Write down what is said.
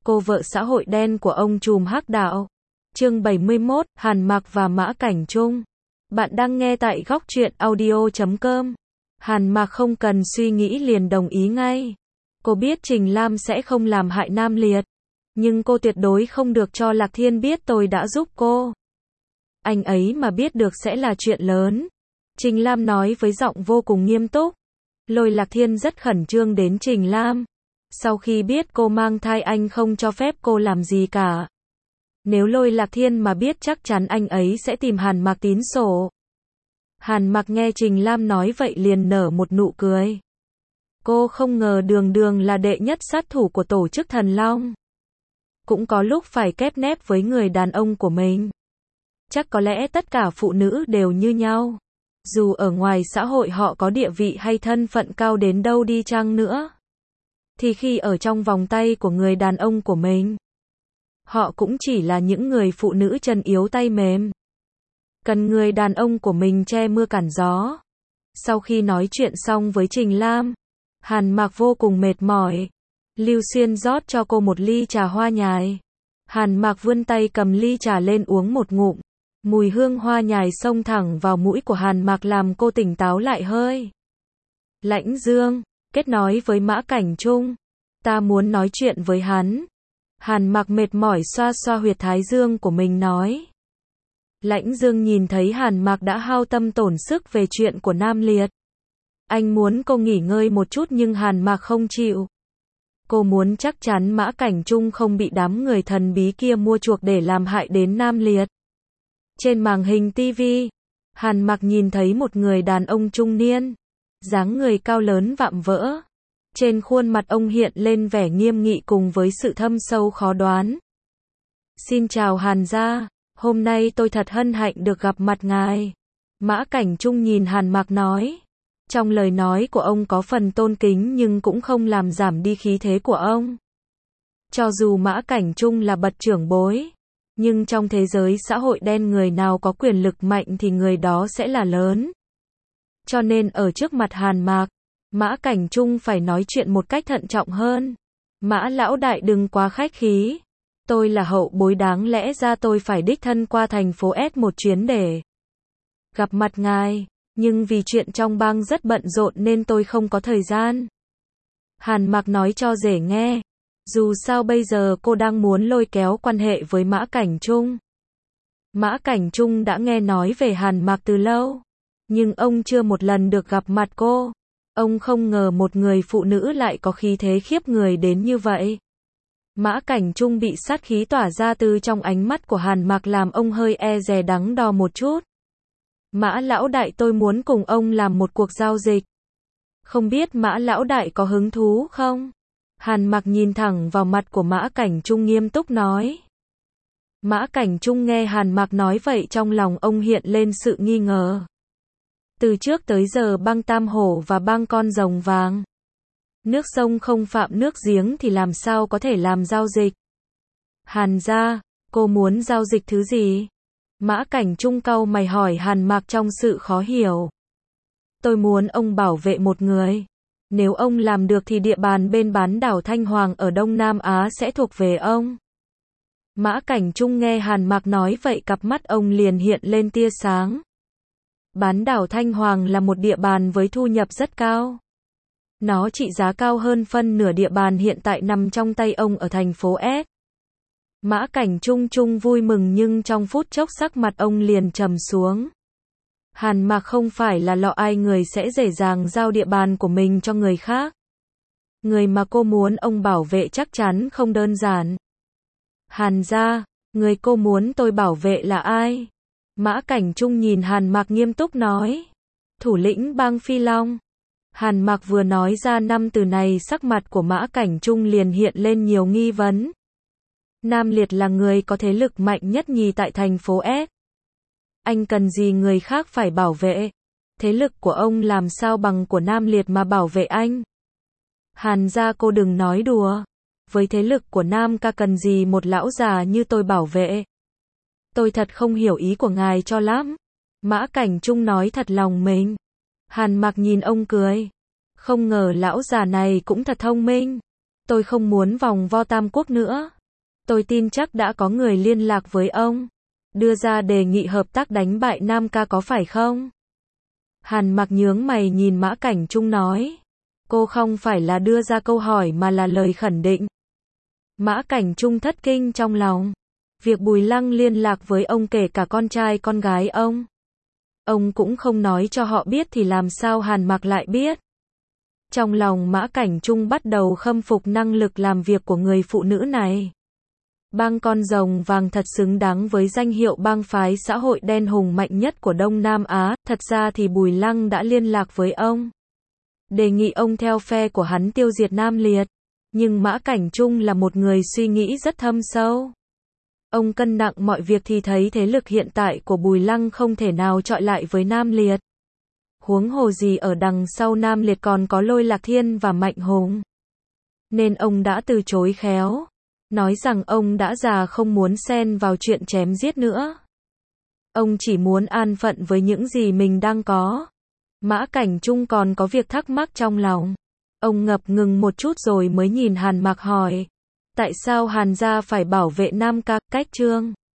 cô vợ xã hội đen của ông trùm hắc đạo. Chương 71, Hàn Mặc và Mã Cảnh Trung. Bạn đang nghe tại góc truyện audio.com. Hàn Mặc không cần suy nghĩ liền đồng ý ngay. Cô biết Trình Lam sẽ không làm hại Nam Liệt. Nhưng cô tuyệt đối không được cho Lạc Thiên biết tôi đã giúp cô. Anh ấy mà biết được sẽ là chuyện lớn. Trình Lam nói với giọng vô cùng nghiêm túc. Lôi Lạc Thiên rất khẩn trương đến Trình Lam. Sau khi biết cô mang thai anh không cho phép cô làm gì cả. Nếu Lôi Lạc Thiên mà biết chắc chắn anh ấy sẽ tìm Hàn Mặc tính sổ. Hàn Mặc nghe Trình Lam nói vậy liền nở một nụ cười. Cô không ngờ Đường Đường là đệ nhất sát thủ của tổ chức Thần Long. Cũng có lúc phải kép nép với người đàn ông của mình. Chắc có lẽ tất cả phụ nữ đều như nhau. Dù ở ngoài xã hội họ có địa vị hay thân phận cao đến đâu đi chăng nữa. Thì khi ở trong vòng tay của người đàn ông của mình, họ cũng chỉ là những người phụ nữ chân yếu tay mềm. Cần người đàn ông của mình che mưa cản gió. Sau khi nói chuyện xong với Trình Lam, Hàn Mặc vô cùng mệt mỏi. Lưu Xuyên rót cho cô một ly trà hoa nhài. Hàn Mặc vươn tay cầm ly trà lên uống một ngụm. Mùi hương hoa nhài xông thẳng vào mũi của Hàn Mặc làm cô tỉnh táo lại hơi. Lãnh Dương, kết nói với Mã Cảnh Trung. Ta muốn nói chuyện với hắn. Hàn Mặc mệt mỏi xoa xoa huyệt thái dương của mình nói. Lãnh Dương nhìn thấy Hàn Mặc đã hao tâm tổn sức về chuyện của Nam Liệt. Anh muốn cô nghỉ ngơi một chút nhưng Hàn Mặc không chịu. Cô muốn chắc chắn Mã Cảnh Trung không bị đám người thần bí kia mua chuộc để làm hại đến Nam Liệt. Trên màn hình TV, Hàn Mặc nhìn thấy một người đàn ông trung niên, dáng người cao lớn vạm vỡ. Trên khuôn mặt ông hiện lên vẻ nghiêm nghị cùng với sự thâm sâu khó đoán. Xin chào Hàn gia, hôm nay tôi thật hân hạnh được gặp mặt ngài. Mã Cảnh Trung nhìn Hàn Mặc nói. Trong lời nói của ông có phần tôn kính nhưng cũng không làm giảm đi khí thế của ông. Cho dù Mã Cảnh Trung là bậc trưởng bối, nhưng trong thế giới xã hội đen người nào có quyền lực mạnh thì người đó sẽ là lớn. Cho nên ở trước mặt Hàn Mặc, Mã Cảnh Trung phải nói chuyện một cách thận trọng hơn. Mã lão đại đừng quá khách khí. Tôi là hậu bối đáng lẽ ra tôi phải đích thân qua thành phố S một chuyến để gặp mặt ngài. Nhưng vì chuyện trong bang rất bận rộn nên tôi không có thời gian. Hàn Mặc nói cho dễ nghe. Dù sao bây giờ cô đang muốn lôi kéo quan hệ với Mã Cảnh Trung. Mã Cảnh Trung đã nghe nói về Hàn Mặc từ lâu. Nhưng ông chưa một lần được gặp mặt cô. Ông không ngờ một người phụ nữ lại có khí thế khiếp người đến như vậy. Mã Cảnh Trung bị sát khí tỏa ra từ trong ánh mắt của Hàn Mặc làm ông hơi e dè đắn đo một chút. Mã lão đại tôi muốn cùng ông làm một cuộc giao dịch. Không biết Mã lão đại có hứng thú không? Hàn Mặc nhìn thẳng vào mặt của Mã Cảnh Trung nghiêm túc nói. Mã Cảnh Trung nghe Hàn Mặc nói vậy trong lòng ông hiện lên sự nghi ngờ. Từ trước tới giờ bang Tam Hổ và bang Con Rồng Vàng, nước sông không phạm nước giếng thì làm sao có thể làm giao dịch? Hàn gia, cô muốn giao dịch thứ gì? Mã Cảnh Trung cau mày hỏi Hàn Mặc trong sự khó hiểu. Tôi muốn ông bảo vệ một người. Nếu ông làm được thì địa bàn bên bán đảo Thanh Hoàng ở Đông Nam Á sẽ thuộc về ông. Mã Cảnh Trung nghe Hàn Mặc nói vậy cặp mắt ông liền hiện lên tia sáng. Bán đảo Thanh Hoàng là một địa bàn với thu nhập rất cao. Nó trị giá cao hơn phân nửa địa bàn hiện tại nằm trong tay ông ở thành phố S. Mã Cảnh Trung vui mừng nhưng trong phút chốc sắc mặt ông liền trầm xuống. Hàn Mặc không phải là lọ ai người sẽ dễ dàng giao địa bàn của mình cho người khác. Người mà cô muốn ông bảo vệ chắc chắn không đơn giản. Hàn gia, người cô muốn tôi bảo vệ là ai? Mã Cảnh Trung nhìn Hàn Mặc nghiêm túc nói. Thủ lĩnh bang Phi Long. Hàn Mặc vừa nói ra 5 từ này sắc mặt của Mã Cảnh Trung liền hiện lên nhiều nghi vấn. Nam Liệt là người có thế lực mạnh nhất nhì tại thành phố S. Anh cần gì người khác phải bảo vệ? Thế lực của ông làm sao bằng của Nam Liệt mà bảo vệ anh? Hàn gia cô đừng nói đùa. Với thế lực của Nam ca cần gì một lão già như tôi bảo vệ? Tôi thật không hiểu ý của ngài cho lắm. Mã Cảnh Trung nói thật lòng mình. Hàn Mặc nhìn ông cười. Không ngờ lão già này cũng thật thông minh. Tôi không muốn vòng vo Tam Quốc nữa. Tôi tin chắc đã có người liên lạc với ông, đưa ra đề nghị hợp tác đánh bại Nam ca có phải không? Hàn Mặc nhướng mày nhìn Mã Cảnh Trung nói. Cô không phải là đưa ra câu hỏi mà là lời khẳng định. Mã Cảnh Trung thất kinh trong lòng. Việc Bùi Lăng liên lạc với ông kể cả con trai con gái ông cũng không nói cho họ biết thì làm sao Hàn Mặc lại biết. Trong lòng Mã Cảnh Trung bắt đầu khâm phục năng lực làm việc của người phụ nữ này. Bang Con Rồng Vàng thật xứng đáng với danh hiệu bang phái xã hội đen hùng mạnh nhất của Đông Nam Á. Thật ra thì Bùi Lăng đã liên lạc với ông, đề nghị ông theo phe của hắn tiêu diệt Nam Liệt. Nhưng Mã Cảnh Trung là một người suy nghĩ rất thâm sâu. Ông cân nặng mọi việc thì thấy thế lực hiện tại của Bùi Lăng không thể nào chọi lại với Nam Liệt. Huống hồ gì ở đằng sau Nam Liệt còn có Lôi Lạc Thiên và Mạnh Hùng. Nên ông đã từ chối khéo, nói rằng ông đã già không muốn xen vào chuyện chém giết nữa. Ông chỉ muốn an phận với những gì mình đang có. Mã Cảnh Trung còn có việc thắc mắc trong lòng. Ông ngập ngừng một chút rồi mới nhìn Hàn Mặc hỏi. Tại sao Hàn gia phải bảo vệ Nam ca? Cách Trương